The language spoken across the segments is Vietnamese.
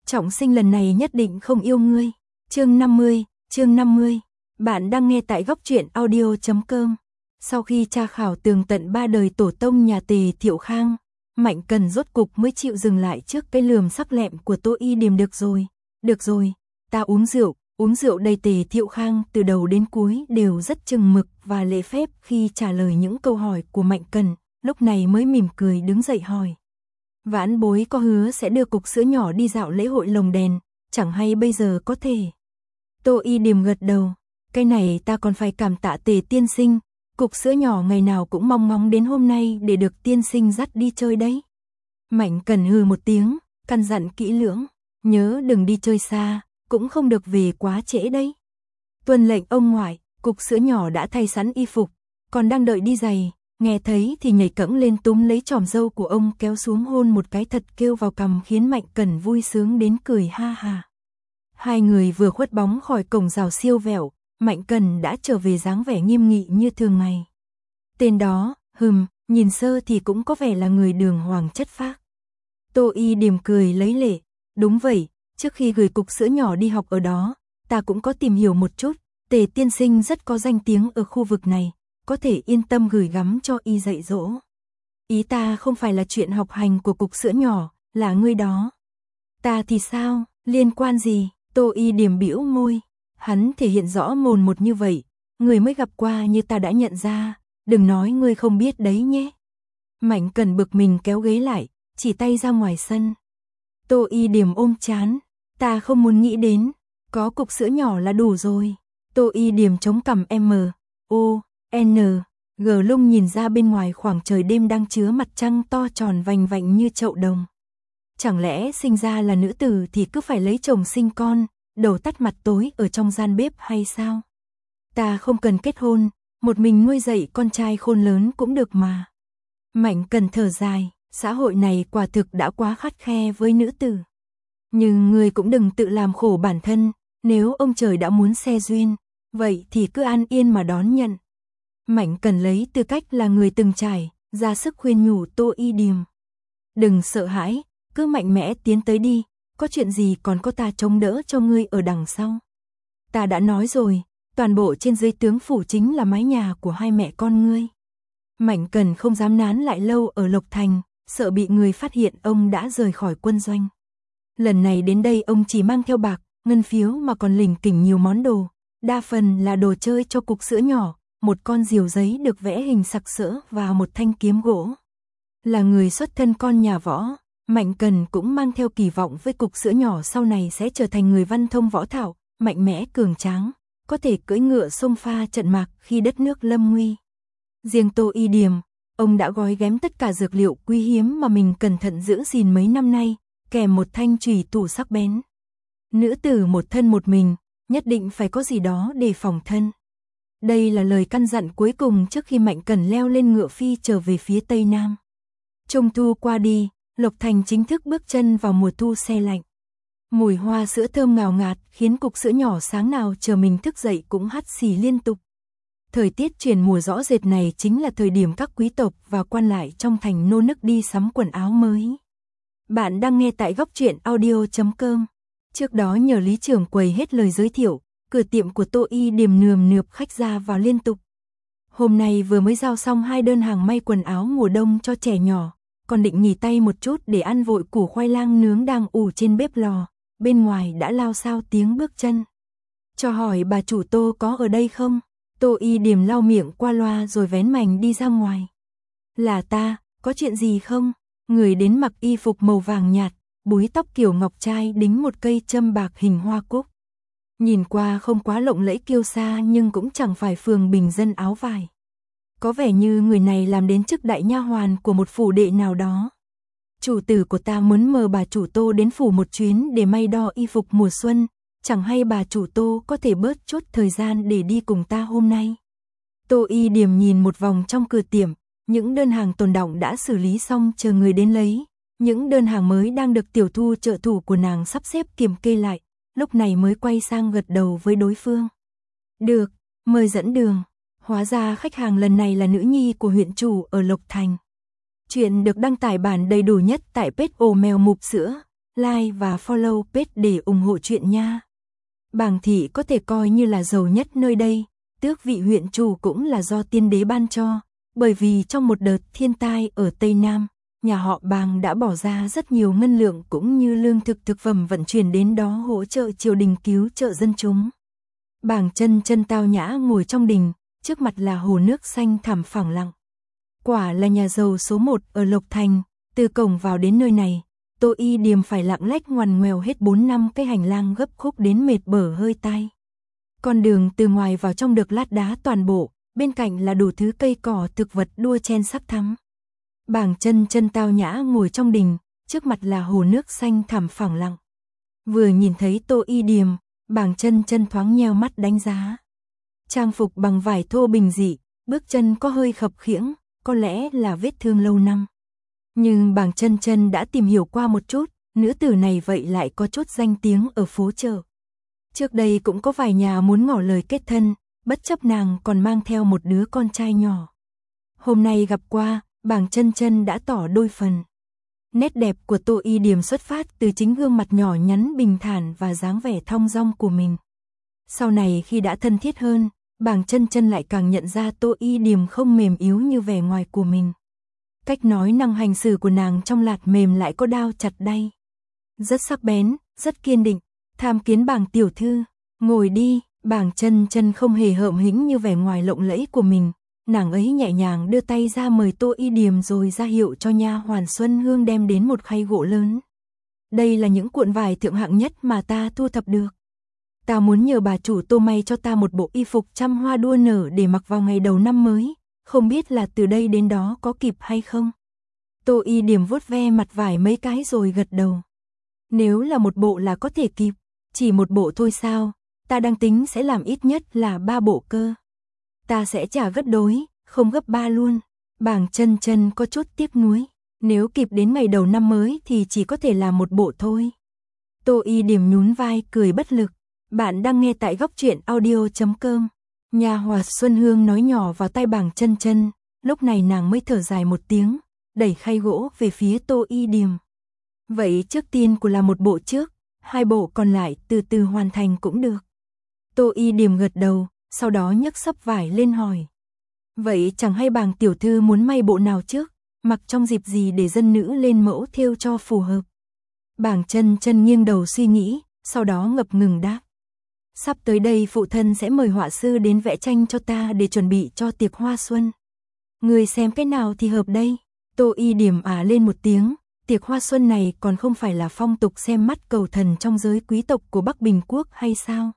Trọng sinh lần này nhất định không yêu ngươi. Chương 50. Bạn đang nghe tại góc truyện audio.com. Sau khi tra khảo tường tận 3 đời tổ tông nhà Tề Thiệu Khang, Mạnh Cần rốt cục mới chịu dừng lại trước cái lườm sắc lẹm của Tô Y Điềm. Được rồi, ta uống rượu đây. Tề Thiệu Khang từ đầu đến cuối đều rất chừng mực và lễ phép khi trả lời những câu hỏi của Mạnh Cần, lúc này mới mỉm cười đứng dậy hỏi. Vãn bối có hứa sẽ đưa cục sữa nhỏ đi dạo lễ hội lồng đèn, chẳng hay bây giờ có thể. Tô Y Điềm gật đầu, cái này ta còn phải cảm tạ Tề tiên sinh, cục sữa nhỏ ngày nào cũng mong ngóng đến hôm nay để được tiên sinh dắt đi chơi đấy. Mạnh Cần hừ một tiếng, căn dặn kỹ lưỡng, nhớ đừng đi chơi xa, cũng không được về quá trễ đấy. Tuân lệnh ông ngoại. Cục sữa nhỏ đã thay sẵn y phục, còn đang đợi đi giày, nghe thấy thì nhảy cẫng lên túm lấy chòm râu của ông kéo xuống hôn một cái thật kêu vào cằm, khiến Mạnh Cần vui sướng đến cười ha ha. Hai người vừa khuất bóng khỏi cổng rào siêu vẹo, Mạnh Cần đã trở về dáng vẻ nghiêm nghị như thường ngày. Tên đó, nhìn sơ thì cũng có vẻ là người đường hoàng chất phác. Tô Y Điềm cười lấy lệ, đúng vậy, trước khi gửi cục sữa nhỏ đi học ở đó, ta cũng có tìm hiểu một chút, Tề tiên sinh rất có danh tiếng ở khu vực này, có thể yên tâm gửi gắm cho y dạy dỗ. Ý ta không phải là chuyện học hành của cục sữa nhỏ, là ngươi đó. Ta thì sao, liên quan gì? Tô Y Điềm bĩu môi, hắn thể hiện rõ mồn một như vậy, người mới gặp qua như ta đã nhận ra, đừng nói ngươi không biết đấy nhé. Mạnh Cần bực mình kéo ghế lại, chỉ tay ra ngoài sân. Tô Y Điềm ôm chán, ta không muốn nghĩ đến, có cục sữa nhỏ là đủ rồi. Tô Y Điềm chống cằm G lung nhìn ra bên ngoài khoảng trời đêm đang chứa mặt trăng to tròn vành vạnh như chậu đồng. Chẳng lẽ sinh ra là nữ tử thì cứ phải lấy chồng sinh con, đầu tắt mặt tối ở trong gian bếp hay sao? Ta không cần kết hôn, một mình nuôi dạy con trai khôn lớn cũng được mà. Mạnh Cần thở dài, xã hội này quả thực đã quá khắt khe với nữ tử. Nhưng người cũng đừng tự làm khổ bản thân, nếu ông trời đã muốn xe duyên, vậy thì cứ an yên mà đón nhận. Mạnh Cần lấy tư cách là người từng trải, ra sức khuyên nhủ Tô Y Điềm. Đừng sợ hãi, cứ mạnh mẽ tiến tới đi, có chuyện gì còn có ta chống đỡ cho ngươi ở đằng sau. Ta đã nói rồi, toàn bộ trên dưới tướng phủ chính là mái nhà của hai mẹ con ngươi. Mạnh Cần không dám nán lại lâu ở Lộc Thành, sợ bị người phát hiện ông đã rời khỏi quân doanh. Lần này đến đây ông chỉ mang theo bạc, ngân phiếu mà còn lỉnh kỉnh nhiều món đồ, đa phần là đồ chơi cho cục sữa nhỏ, một con diều giấy được vẽ hình sặc sỡ và một thanh kiếm gỗ. Là người xuất thân con nhà võ, Mạnh Cần cũng mang theo kỳ vọng với cục sữa nhỏ sau này sẽ trở thành người văn thông võ thạo, mạnh mẽ cường tráng, có thể cưỡi ngựa xông pha trận mạc khi đất nước lâm nguy. Riêng Tô Y Điềm, ông đã gói ghém tất cả dược liệu quý hiếm mà mình cẩn thận giữ gìn mấy năm nay, kèm một thanh chùy thủ sắc bén. Nữ tử một thân một mình, nhất định phải có gì đó để phòng thân. Đây là lời căn dặn cuối cùng trước khi Mạnh Cần leo lên ngựa phi trở về phía Tây Nam. Trung thu qua đi, Lộc Thành chính thức bước chân vào mùa thu se lạnh. Mùi hoa sữa thơm ngào ngạt khiến cục sữa nhỏ sáng nào chờ mình thức dậy cũng hắt xì liên tục. Thời tiết chuyển mùa rõ rệt này chính là thời điểm các quý tộc và quan lại trong thành nô nức đi sắm quần áo mới. Bạn đang nghe tại góc truyện audio.com. Trước đó nhờ lý trưởng quầy hết lời giới thiệu, cửa tiệm của Tô Y Điềm nườm nượp khách ra vào liên tục. Hôm nay vừa mới giao xong 2 đơn hàng may quần áo mùa đông cho trẻ nhỏ, còn định nghỉ tay một chút để ăn vội củ khoai lang nướng đang ủ trên bếp lò, bên ngoài đã lao xao tiếng bước chân. Cho hỏi bà chủ Tô có ở đây không? Tô Y Điềm lau miệng qua loa rồi vén mành đi ra ngoài. Là ta, có chuyện gì không? Người đến mặc y phục màu vàng nhạt, búi tóc kiểu ngọc trai đính một cây châm bạc hình hoa cúc. Nhìn qua không quá lộng lẫy kiêu sa nhưng cũng chẳng phải phường bình dân áo vải. Có vẻ như người này làm đến chức đại nha hoàn của một phủ đệ nào đó. Chủ tử của ta muốn mời bà chủ Tô đến phủ một chuyến để may đo y phục mùa xuân, chẳng hay bà chủ Tô có thể bớt chút thời gian để đi cùng ta hôm nay. Tô Y Điềm nhìn một vòng trong cửa tiệm, những đơn hàng tồn đọng đã xử lý xong chờ người đến lấy, những đơn hàng mới đang được tiểu thu trợ thủ của nàng sắp xếp kiểm kê lại, lúc này mới quay sang gật đầu với đối phương. Được, mời dẫn đường. Hóa ra khách hàng lần này là nữ nhi của huyện chủ ở Lộc Thành. Chuyện được đăng tải bản đầy đủ nhất tại page Ồ Mèo Mụp Sữa. like và follow page để ủng hộ chuyện nha. Bàng thị có thể coi như là giàu nhất nơi đây, tước vị huyện chủ cũng là do tiên đế ban cho, bởi vì trong một đợt thiên tai ở Tây Nam, nhà họ Bàng đã bỏ ra rất nhiều ngân lượng cũng như lương thực thực phẩm vận chuyển đến đó hỗ trợ triều đình cứu trợ dân chúng. Bàng Chân Chân tao nhã ngồi trong đình, trước mặt là hồ nước xanh thẳm phẳng lặng. Quả là nhà giàu số 1 ở Lộc Thành, từ cổng vào đến nơi này, Tô Y Điềm phải lặng lách ngoằn ngoèo hết 4 năm cái hành lang gấp khúc đến mệt bở hơi tai. Con đường từ ngoài vào trong được lát đá toàn bộ, bên cạnh là đủ thứ cây cỏ thực vật đua chen sắc thắm. Bàng Chân Chân tao nhã ngồi trong đình, trước mặt là hồ nước xanh thẳm phẳng lặng. Vừa nhìn thấy Tô Y Điềm, Bàng Chân Chân thoáng nheo mắt đánh giá. Trang phục bằng vải thô bình dị, bước chân có hơi khập khiễng, có lẽ là vết thương lâu năm. Nhưng Bàng Chân Chân đã tìm hiểu qua một chút, nữ tử này vậy lại có chút danh tiếng ở phố chợ. Trước đây cũng có vài nhà muốn ngỏ lời kết thân, bất chấp nàng còn mang theo một đứa con trai nhỏ. Hôm nay gặp qua, Bàng Chân Chân đã tỏ đôi phần. Nét đẹp của Tô Y Điềm xuất phát từ chính gương mặt nhỏ nhắn bình thản và dáng vẻ thong dong của mình. Sau này khi đã thân thiết hơn, Bàng Chân Chân lại càng nhận ra Tô Y Điềm không mềm yếu như vẻ ngoài của mình. Cách nói năng hành xử của nàng trong lạt mềm lại có đao chặt đay. Rất sắc bén, rất kiên định. Tham kiến Bàng tiểu thư, ngồi đi. Bàng Chân Chân không hề hợm hĩnh như vẻ ngoài lộng lẫy của mình. Nàng ấy nhẹ nhàng đưa tay ra mời Tô Y Điềm rồi ra hiệu cho nha hoàn Xuân Hương đem đến một khay gỗ lớn. Đây là những cuộn vải thượng hạng nhất mà ta thu thập được. Ta muốn nhờ bà chủ Tô may cho ta một bộ y phục trăm hoa đua nở để mặc vào ngày đầu năm mới, không biết là từ đây đến đó có kịp hay không. Tô Y Điềm vuốt ve mặt vải mấy cái rồi gật đầu. Nếu là một bộ là có thể kịp, chỉ một bộ thôi sao, ta đang tính sẽ làm ít nhất là 3 bộ cơ. Ta sẽ trả gấp đôi, không gấp 3 luôn. Bàng Chân Chân có chút tiếc nuối, nếu kịp đến ngày đầu năm mới thì chỉ có thể làm một bộ thôi. Tô Y Điềm nhún vai cười bất lực. Bạn đang nghe tại góc truyện audio.com. Nha hoàn Xuân Hương nói nhỏ vào tai Bàng Chân Chân, lúc này nàng mới thở dài một tiếng, đẩy khay gỗ về phía Tô Y Điềm. Vậy trước tiên của là một bộ trước, 2 bộ còn lại từ từ hoàn thành cũng được. Tô Y Điềm gật đầu, sau đó nhấc xấp vải lên hỏi. Vậy chẳng hay Bàng tiểu thư muốn may bộ nào trước, mặc trong dịp gì để dân nữ lên mẫu thêu cho phù hợp. Bàng Chân Chân nghiêng đầu suy nghĩ, sau đó ngập ngừng đáp. Sắp tới đây phụ thân sẽ mời họa sư đến vẽ tranh cho ta để chuẩn bị cho tiệc hoa xuân. Người xem cái nào thì hợp đây? Tô Y Điềm lên một tiếng, tiệc hoa xuân này còn không phải là phong tục xem mắt cầu thần trong giới quý tộc của Bắc Bình Quốc hay sao?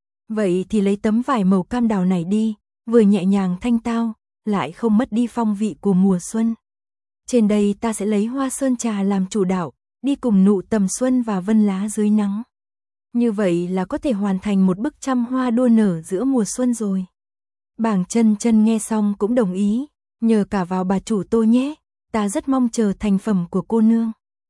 Vậy thì lấy tấm vải màu cam đào này đi, vừa nhẹ nhàng thanh tao, lại không mất đi phong vị của mùa xuân. Trên đây ta sẽ lấy hoa sơn trà làm chủ đạo, đi cùng nụ tầm xuân và vân lá dưới nắng. Như vậy là có thể hoàn thành một bức trăm hoa đua nở giữa mùa xuân rồi. Bàng Chân Chân nghe xong cũng đồng ý, nhờ cả vào bà chủ Tô nhé, ta rất mong chờ thành phẩm của cô nương.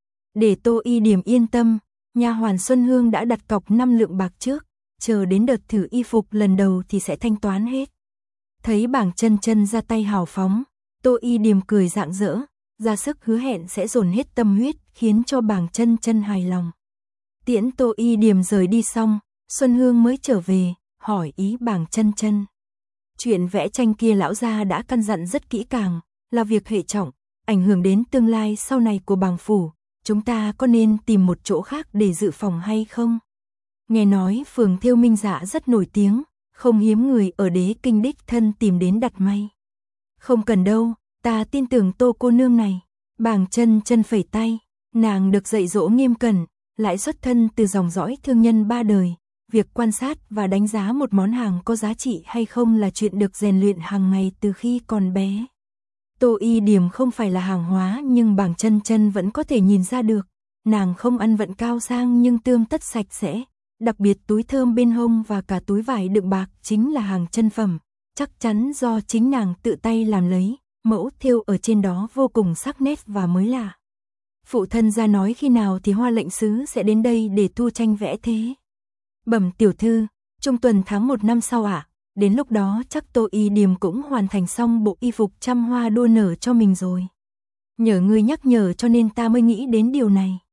Để Tô Y Điềm yên tâm, nha hoàn Xuân Hương đã đặt cọc 5 lượng bạc trước, chờ đến đợt thử y phục lần đầu thì sẽ thanh toán hết. Thấy Bàng Chân Chân ra tay hào phóng, Tô Y Điềm cười rạng rỡ, ra sức hứa hẹn sẽ dồn hết tâm huyết, khiến cho Bàng Chân Chân hài lòng. Tiễn Tô Y Điềm rời đi xong, Xuân Hương mới trở về, hỏi ý Bàng Chân Chân. Chuyện vẽ tranh kia lão gia đã căn dặn rất kỹ càng, là việc hệ trọng, ảnh hưởng đến tương lai sau này của Bàng phủ, chúng ta có nên tìm một chỗ khác để dự phòng hay không? Nghe nói phường thêu Minh Dạ rất nổi tiếng, không hiếm người ở Đế Kinh đích thân tìm đến đặt may. Không cần đâu, ta tin tưởng Tô cô nương này. Bàng Chân Chân phẩy tay, nàng được dạy dỗ nghiêm cẩn, lại xuất thân từ dòng dõi thương nhân 3 đời, việc quan sát và đánh giá một món hàng có giá trị hay không là chuyện được rèn luyện hàng ngày từ khi còn bé. Tô Y Điềm không phải là hàng hóa nhưng Bàng Chân Chân vẫn có thể nhìn ra được, nàng không ăn vận cao sang nhưng tươm tất sạch sẽ, đặc biệt túi thơm bên hông và cả túi vải đựng bạc chính là hàng chân phẩm, chắc chắn do chính nàng tự tay làm lấy, mẫu thêu ở trên đó vô cùng sắc nét và mới lạ. Phụ thân ra nói khi nào thì Hoa lệnh sứ sẽ đến đây để thu tranh vẽ thế. Bẩm tiểu thư, trung tuần tháng 1 năm sau ạ, đến lúc đó chắc Tô Y Điềm cũng hoàn thành xong bộ y phục trăm hoa đua nở cho mình rồi. Nhờ ngươi nhắc nhở cho nên ta mới nghĩ đến điều này.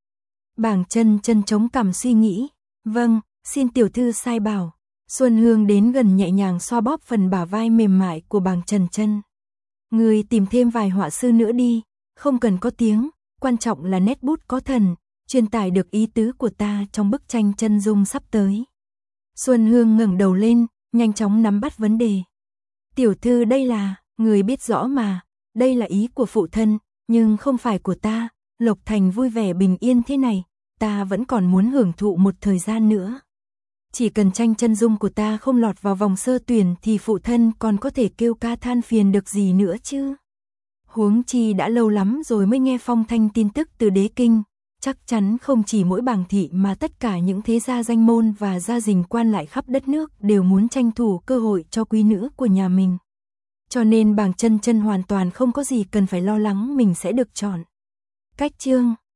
Bàng Chân Chân chống cằm suy nghĩ. Vâng, xin tiểu thư sai bảo. Xuân Hương đến gần nhẹ nhàng xoa bóp phần bả vai mềm mại của Bàng Chân Chân. Người tìm thêm vài họa sư nữa đi, không cần có tiếng, quan trọng là nét bút có thần, truyền tải được ý tứ của ta trong bức tranh chân dung sắp tới. Xuân Hương ngẩng đầu lên, nhanh chóng nắm bắt vấn đề. Tiểu thư đây là, người biết rõ mà, đây là ý của phụ thân, nhưng không phải của ta, Lộc Thành vui vẻ bình yên thế này, ta vẫn còn muốn hưởng thụ một thời gian nữa. Chỉ cần tranh chân dung của ta không lọt vào vòng sơ tuyển thì phụ thân còn có thể kêu ca than phiền được gì nữa chứ. Huống chi đã lâu lắm rồi mới nghe phong thanh tin tức từ đế kinh, chắc chắn không chỉ mỗi Bàng thị mà tất cả những thế gia danh môn và gia dình quan lại khắp đất nước đều muốn tranh thủ cơ hội cho quý nữ của nhà mình. Cho nên Bàng Chân Chân hoàn toàn không có gì cần phải lo lắng mình sẽ được chọn. Cách chương